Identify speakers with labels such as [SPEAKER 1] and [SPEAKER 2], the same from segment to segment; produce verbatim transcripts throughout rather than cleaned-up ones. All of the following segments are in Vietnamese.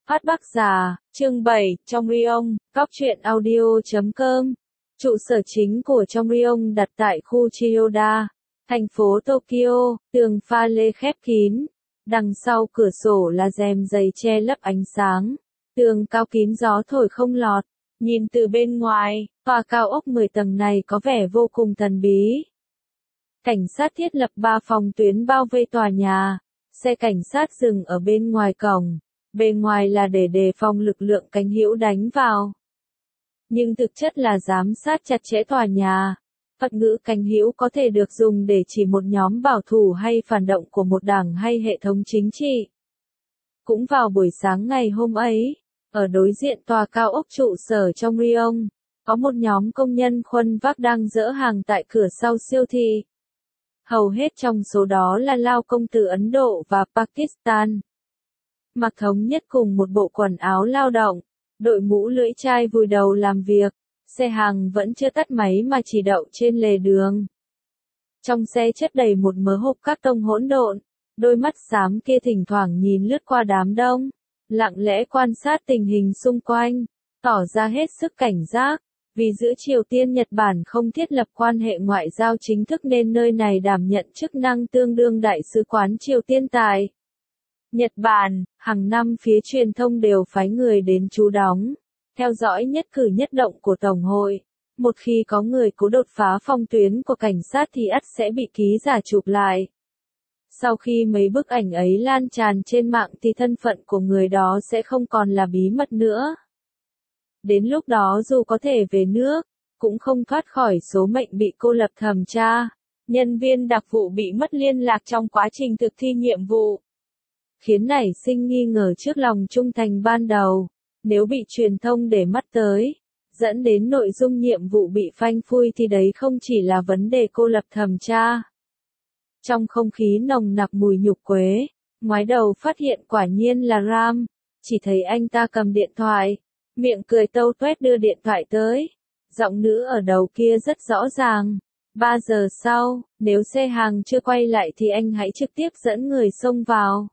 [SPEAKER 1] Phát Bắc Già, chương bảy, trong Ryong, Góc truyện audio.com. Trụ sở chính của trong Ryong đặt tại khu Chiyoda, thành phố Tokyo, tường pha lê khép kín. Đằng sau cửa sổ là rèm dày che lấp ánh sáng. Tường cao kín gió thổi không lọt. Nhìn từ bên ngoài, tòa cao ốc mười tầng này có vẻ vô cùng thần bí. Cảnh sát thiết lập ba phòng tuyến bao vây tòa nhà. Xe cảnh sát dừng ở bên ngoài cổng. Bề ngoài là để đề phòng lực lượng cánh hữu đánh vào. Nhưng thực chất là giám sát chặt chẽ tòa nhà. Thuật ngữ cánh hữu có thể được dùng để chỉ một nhóm bảo thủ hay phản động của một đảng hay hệ thống chính trị. Cũng vào buổi sáng ngày hôm ấy, ở đối diện tòa cao ốc trụ sở trong Ryong, có một nhóm công nhân khuân vác đang dỡ hàng tại cửa sau siêu thị. Hầu hết trong số đó là lao công từ Ấn Độ và Pakistan. Mặc thống nhất cùng một bộ quần áo lao động, đội mũ lưỡi chai vùi đầu làm việc, xe hàng vẫn chưa tắt máy mà chỉ đậu trên lề đường. Trong xe chất đầy một mớ hộp cát tông hỗn độn, đôi mắt xám kia thỉnh thoảng nhìn lướt qua đám đông, lặng lẽ quan sát tình hình xung quanh, tỏ ra hết sức cảnh giác, vì giữa Triều Tiên Nhật Bản không thiết lập quan hệ ngoại giao chính thức nên nơi này đảm nhận chức năng tương đương đại sứ quán Triều Tiên tại Nhật Bản. Hàng năm phía truyền thông đều phái người đến trú đóng, theo dõi nhất cử nhất động của Tổng hội. Một khi có người cố đột phá phong tuyến của cảnh sát thì ắt sẽ bị ký giả chụp lại. Sau khi mấy bức ảnh ấy lan tràn trên mạng thì thân phận của người đó sẽ không còn là bí mật nữa. Đến lúc đó dù có thể về nước, cũng không thoát khỏi số mệnh bị cô lập thẩm tra. Nhân viên đặc vụ bị mất liên lạc trong quá trình thực thi nhiệm vụ, khiến nảy sinh nghi ngờ trước lòng trung thành ban đầu. Nếu bị truyền thông để mắt tới, dẫn đến nội dung nhiệm vụ bị phanh phui thì đấy không chỉ là vấn đề cô lập thẩm tra. Trong không khí nồng nặc mùi nhục quế, ngoái đầu phát hiện quả nhiên là Ram, chỉ thấy anh ta cầm điện thoại, miệng cười tâu tuét đưa điện thoại tới. Giọng nữ ở đầu kia rất rõ ràng. Ba giờ sau, nếu xe hàng chưa quay lại thì anh hãy trực tiếp dẫn người xông vào.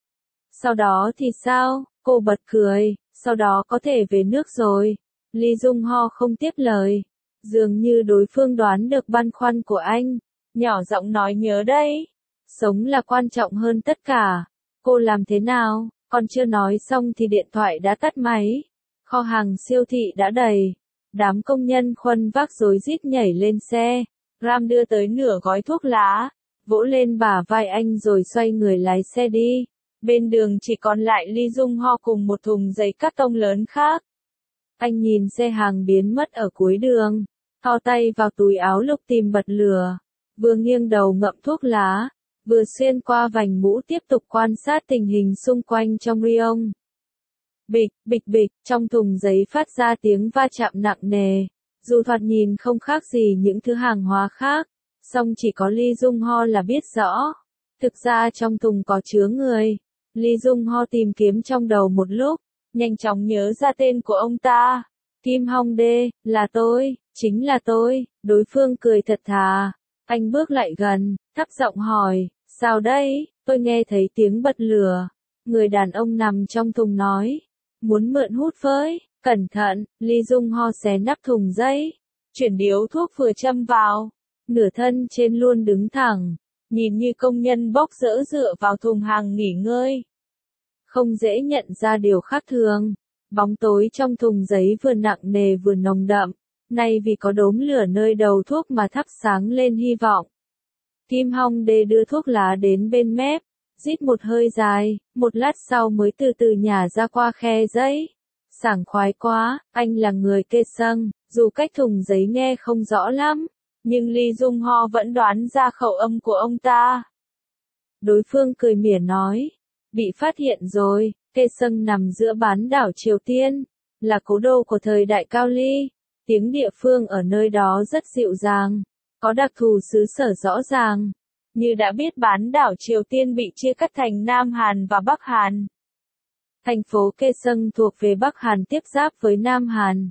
[SPEAKER 1] Sau đó thì sao? Cô bật cười, sau đó có thể về nước rồi. Lee Jung Ho không tiếp lời. Dường như đối phương đoán được băn khoăn của anh. Nhỏ giọng nói nhớ đấy. Sống là quan trọng hơn tất cả. Cô làm thế nào? Còn chưa nói xong thì điện thoại đã tắt máy. Kho hàng siêu thị đã đầy. Đám công nhân khuân vác rối rít nhảy lên xe. Ram đưa tới nửa gói thuốc lá, vỗ lên bả vai anh rồi xoay người lái xe đi. Bên đường chỉ còn lại Lee Jung Ho cùng một thùng giấy cát tông lớn khác. Anh nhìn xe hàng biến mất ở cuối đường, thò tay vào túi áo lục tìm bật lửa, vừa nghiêng đầu ngậm thuốc lá, vừa xuyên qua vành mũ tiếp tục quan sát tình hình xung quanh trong Ryong. Bịch, bịch bịch, trong thùng giấy phát ra tiếng va chạm nặng nề. Dù thoạt nhìn không khác gì những thứ hàng hóa khác, song chỉ có Lee Jung Ho là biết rõ. Thực ra trong thùng có chứa người. Lee Jung Ho tìm kiếm trong đầu một lúc, nhanh chóng nhớ ra tên của ông ta. Kim Hong Dae, là tôi, chính là tôi. Đối phương cười thật thà. Anh bước lại gần, thấp giọng hỏi, sao đây? Tôi nghe thấy tiếng bật lửa. Người đàn ông nằm trong thùng nói, muốn mượn hút với. Cẩn thận, Lee Jung Ho xé nắp thùng giấy, chuyển điếu thuốc vừa châm vào, nửa thân trên luôn đứng thẳng, nhìn như công nhân bốc rỡ dựa vào thùng hàng nghỉ ngơi. Không dễ nhận ra điều khác thường, bóng tối trong thùng giấy vừa nặng nề vừa nồng đậm, nay vì có đốm lửa nơi đầu thuốc mà thắp sáng lên hy vọng. Kim Hong Dae đưa thuốc lá đến bên mép, rít một hơi dài, một lát sau mới từ từ nhả ra qua khe giấy. Sảng khoái quá, anh là người kê sâng, dù cách thùng giấy nghe không rõ lắm, nhưng Lee Jung Ho vẫn đoán ra khẩu âm của ông ta. Đối phương cười mỉa nói, bị phát hiện rồi, kê sâng nằm giữa bán đảo Triều Tiên, là cố đô của thời đại Cao Ly, tiếng địa phương ở nơi đó rất dịu dàng, có đặc thù xứ sở rõ ràng, như đã biết bán đảo Triều Tiên bị chia cắt thành Nam Hàn và Bắc Hàn. Thành phố Kê Sâng thuộc về Bắc Hàn tiếp giáp với Nam Hàn.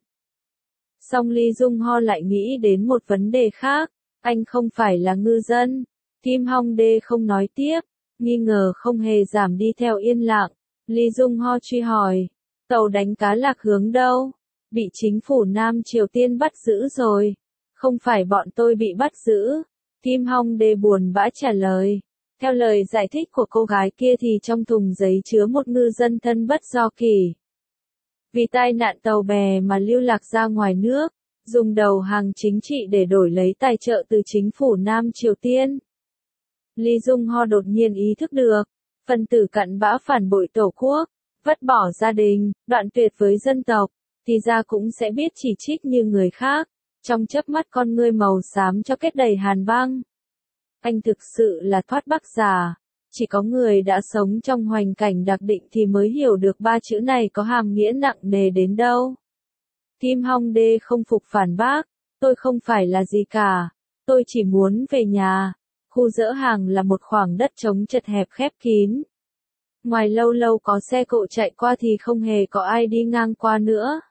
[SPEAKER 1] Song Lee Jung Ho lại nghĩ đến một vấn đề khác, anh không phải là ngư dân. Kim Hong Dae không nói tiếp, nghi ngờ không hề giảm đi theo yên lặng. Lee Jung Ho truy hỏi. Tàu đánh cá lạc hướng đâu? Bị chính phủ Nam Triều Tiên bắt giữ rồi. Không phải bọn tôi bị bắt giữ. Kim Hong Dae buồn bã trả lời. Theo lời giải thích của cô gái kia thì trong thùng giấy chứa một ngư dân thân bất do kỷ. Vì tai nạn tàu bè mà lưu lạc ra ngoài nước, dùng đầu hàng chính trị để đổi lấy tài trợ từ chính phủ Nam Triều Tiên. Lee Jung Ho đột nhiên ý thức được, phần tử cặn bã phản bội tổ quốc, vứt bỏ gia đình, đoạn tuyệt với dân tộc, thì ra cũng sẽ biết chỉ trích như người khác, trong chớp mắt con ngươi màu xám cho kết đầy hàn băng. Anh thực sự là thoát Bắc giả. Chỉ có người đã sống trong hoành cảnh đặc định thì mới hiểu được ba chữ này có hàm nghĩa nặng nề đến đâu. Kim Hong Dae không phục phản bác, tôi không phải là gì cả, tôi chỉ muốn về nhà. Khu dỡ hàng là một khoảng đất trống chật hẹp khép kín. Ngoài lâu lâu có xe cộ chạy qua thì không hề có ai đi ngang qua nữa.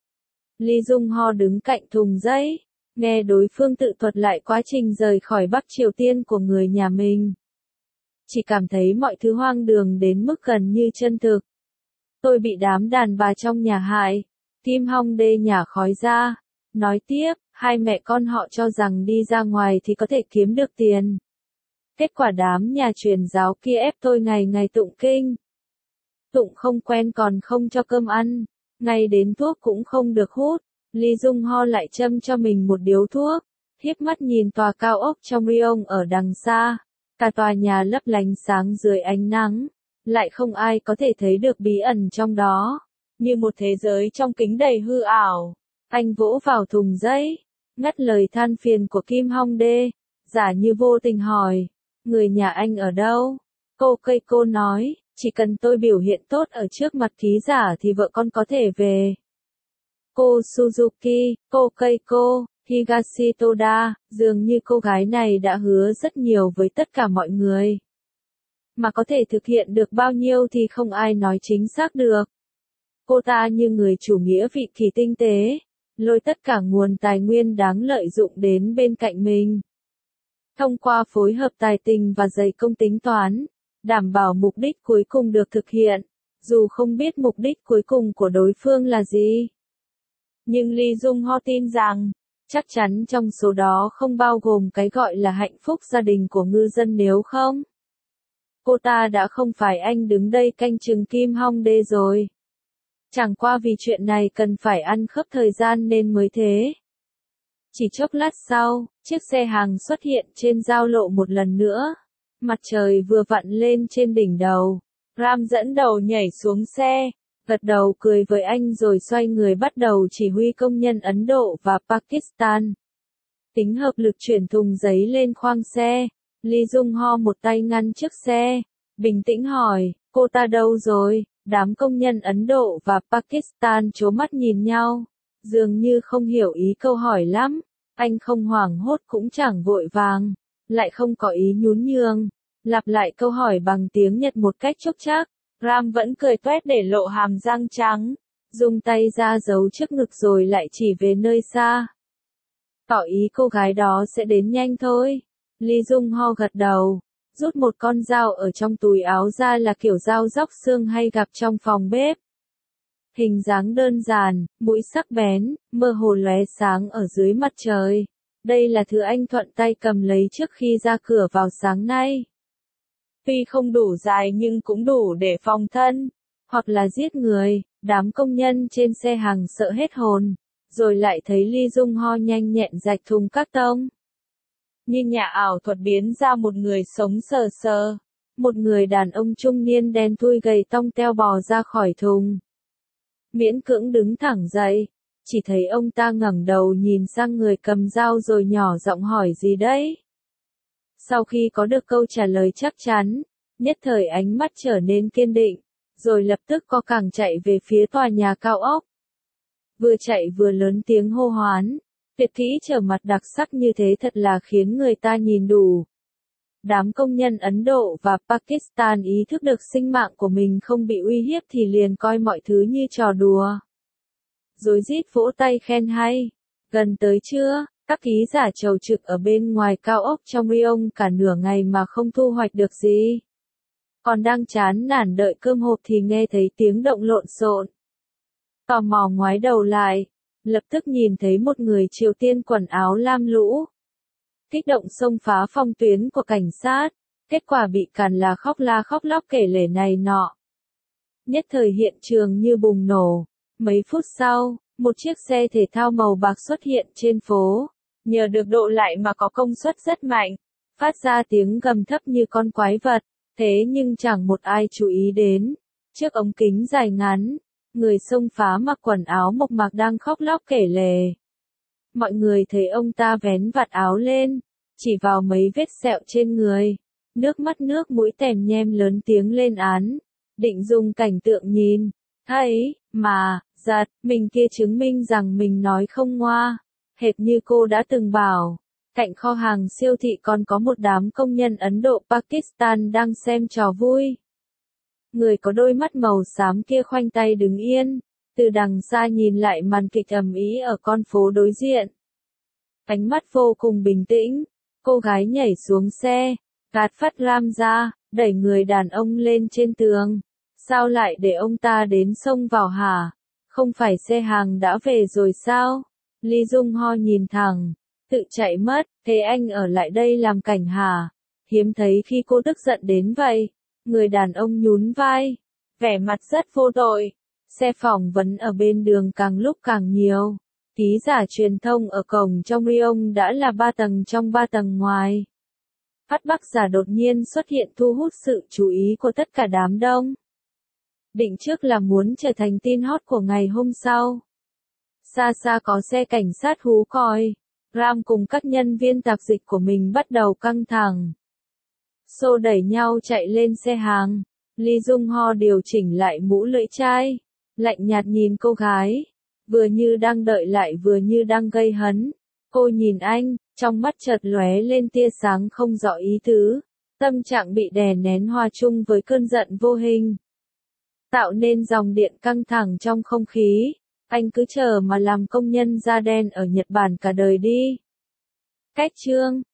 [SPEAKER 1] Lee Jung Ho đứng cạnh thùng giấy, nghe đối phương tự thuật lại quá trình rời khỏi Bắc Triều Tiên của người nhà mình. Chỉ cảm thấy mọi thứ hoang đường đến mức gần như chân thực. Tôi bị đám đàn bà trong nhà hại. Kim Hong Dae nhả khói ra. Nói tiếp, hai mẹ con họ cho rằng đi ra ngoài thì có thể kiếm được tiền. Kết quả đám nhà truyền giáo kia ép tôi ngày ngày tụng kinh. Tụng không quen còn không cho cơm ăn. Ngay đến thuốc cũng không được hút. Lee Jung Ho lại châm cho mình một điếu thuốc. Hiếp mắt nhìn tòa cao ốc trong Ryong ở đằng xa. Cả tòa nhà lấp lánh sáng dưới ánh nắng, lại không ai có thể thấy được bí ẩn trong đó, như một thế giới trong kính đầy hư ảo. Anh vỗ vào thùng giấy, ngắt lời than phiền của Kim Hong Dae, giả như vô tình hỏi, người nhà anh ở đâu? Cô cây cô nói, chỉ cần tôi biểu hiện tốt ở trước mặt ký giả thì vợ con có thể về. Cô Suzuki, cô cây cô. Higashi Toda, dường như cô gái này đã hứa rất nhiều với tất cả mọi người. Mà có thể thực hiện được bao nhiêu thì không ai nói chính xác được. Cô ta như người chủ nghĩa vị kỷ tinh tế, lôi tất cả nguồn tài nguyên đáng lợi dụng đến bên cạnh mình. Thông qua phối hợp tài tình và dày công tính toán, đảm bảo mục đích cuối cùng được thực hiện, dù không biết mục đích cuối cùng của đối phương là gì. Nhưng Lee Jung Ho tin rằng, chắc chắn trong số đó không bao gồm cái gọi là hạnh phúc gia đình của ngư dân nếu không. Cô ta đã không phải anh đứng đây canh chừng Kim Hong Dae rồi. Chẳng qua vì chuyện này cần phải ăn khớp thời gian nên mới thế. Chỉ chốc lát sau, chiếc xe hàng xuất hiện trên giao lộ một lần nữa. Mặt trời vừa vặn lên trên đỉnh đầu. Ram dẫn đầu nhảy xuống xe, gật đầu cười với anh rồi xoay người bắt đầu chỉ huy công nhân Ấn Độ và Pakistan. Tính hợp lực chuyển thùng giấy lên khoang xe. Lee Jung Ho một tay ngăn trước xe, bình tĩnh hỏi, cô ta đâu rồi? Đám công nhân Ấn Độ và Pakistan trố mắt nhìn nhau, dường như không hiểu ý câu hỏi lắm. Anh không hoảng hốt cũng chẳng vội vàng, lại không có ý nhún nhường, lặp lại câu hỏi bằng tiếng Nhật một cách chốc chác. Ram vẫn cười toét để lộ hàm răng trắng, dùng tay ra giấu trước ngực rồi lại chỉ về nơi xa. Tỏ ý cô gái đó sẽ đến nhanh thôi. Lee Jung Ho gật đầu, rút một con dao ở trong túi áo ra là kiểu dao róc xương hay gặp trong phòng bếp. Hình dáng đơn giản, mũi sắc bén, mơ hồ lóe sáng ở dưới mặt trời. Đây là thứ anh thuận tay cầm lấy trước khi ra cửa vào sáng nay. Tuy không đủ dài nhưng cũng đủ để phòng thân, hoặc là giết người. Đám công nhân trên xe hàng sợ hết hồn, rồi lại thấy Lee Jung Ho nhanh nhẹn rạch thùng các tông. Như nhà ảo thuật biến ra một người sống sờ sờ. Một người đàn ông trung niên đen thui gầy tông teo bò ra khỏi thùng. Miễn cưỡng đứng thẳng dậy, chỉ thấy ông ta ngẩng đầu nhìn sang người cầm dao rồi nhỏ giọng hỏi gì đấy. Sau khi có được câu trả lời chắc chắn, nhất thời ánh mắt trở nên kiên định, rồi lập tức co cẳng chạy về phía tòa nhà cao ốc. Vừa chạy vừa lớn tiếng hô hoán, tuyệt kỹ trở mặt đặc sắc như thế thật là khiến người ta nhìn đủ. Đám công nhân Ấn Độ và Pakistan ý thức được sinh mạng của mình không bị uy hiếp thì liền coi mọi thứ như trò đùa. Rồi rít vỗ tay khen hay. Gần tới trưa, các ký giả chầu trực ở bên ngoài cao ốc trong Ryong cả nửa ngày mà không thu hoạch được gì. Còn đang chán nản đợi cơm hộp thì nghe thấy tiếng động lộn xộn. Tò mò ngoái đầu lại, lập tức nhìn thấy một người Triều Tiên quần áo lam lũ. Kích động xông phá phong tuyến của cảnh sát, kết quả bị càn là khóc la khóc lóc kể lể này nọ. Nhất thời hiện trường như bùng nổ, mấy phút sau, một chiếc xe thể thao màu bạc xuất hiện trên phố, nhờ được độ lại mà có công suất rất mạnh, phát ra tiếng gầm thấp như con quái vật, thế nhưng chẳng một ai chú ý đến. Trước ống kính dài ngắn, người xông phá mặc quần áo mộc mạc đang khóc lóc kể lể. Mọi người thấy ông ta vén vạt áo lên, chỉ vào mấy vết sẹo trên người, nước mắt nước mũi tèm nhem lớn tiếng lên án, định dùng cảnh tượng nhìn, thấy, mà, giật, mình kia chứng minh rằng mình nói không ngoa, hệt như cô đã từng bảo. Cạnh kho hàng siêu thị còn có một đám công nhân Ấn Độ Pakistan đang xem trò vui. Người có đôi mắt màu xám kia khoanh tay đứng yên, từ đằng xa nhìn lại màn kịch ầm ĩ ở con phố đối diện. Ánh mắt vô cùng bình tĩnh, cô gái nhảy xuống xe, gạt phát ram ra, đẩy người đàn ông lên trên tường. Sao lại để ông ta đến xông vào hả? Không phải xe hàng đã về rồi sao? Lee Jung Ho nhìn thẳng, tự chạy mất, thế anh ở lại đây làm cảnh hả? Hiếm thấy khi cô tức giận đến vậy. Người đàn ông nhún vai, vẻ mặt rất vô tội. Xe phỏng vấn ở bên đường càng lúc càng nhiều. Ký giả truyền thông ở cổng trong Riyong đã là ba tầng trong ba tầng ngoài. Phát Bắc giả đột nhiên xuất hiện thu hút sự chú ý của tất cả đám đông. Định trước là muốn trở thành tin hot của ngày hôm sau. Xa xa có xe cảnh sát hú còi. Ram cùng các nhân viên tạp dịch của mình bắt đầu căng thẳng. Xô đẩy nhau chạy lên xe hàng. Lee Jung Ho điều chỉnh lại mũ lưỡi chai. Lạnh nhạt nhìn cô gái. Vừa như đang đợi lại vừa như đang gây hấn. Cô nhìn anh, trong mắt chợt lóe lên tia sáng không rõ ý tứ. Tâm trạng bị đè nén hòa chung với cơn giận vô hình. Tạo nên dòng điện căng thẳng trong không khí. Anh cứ chờ mà làm công nhân da đen ở Nhật Bản cả đời đi. Cách chương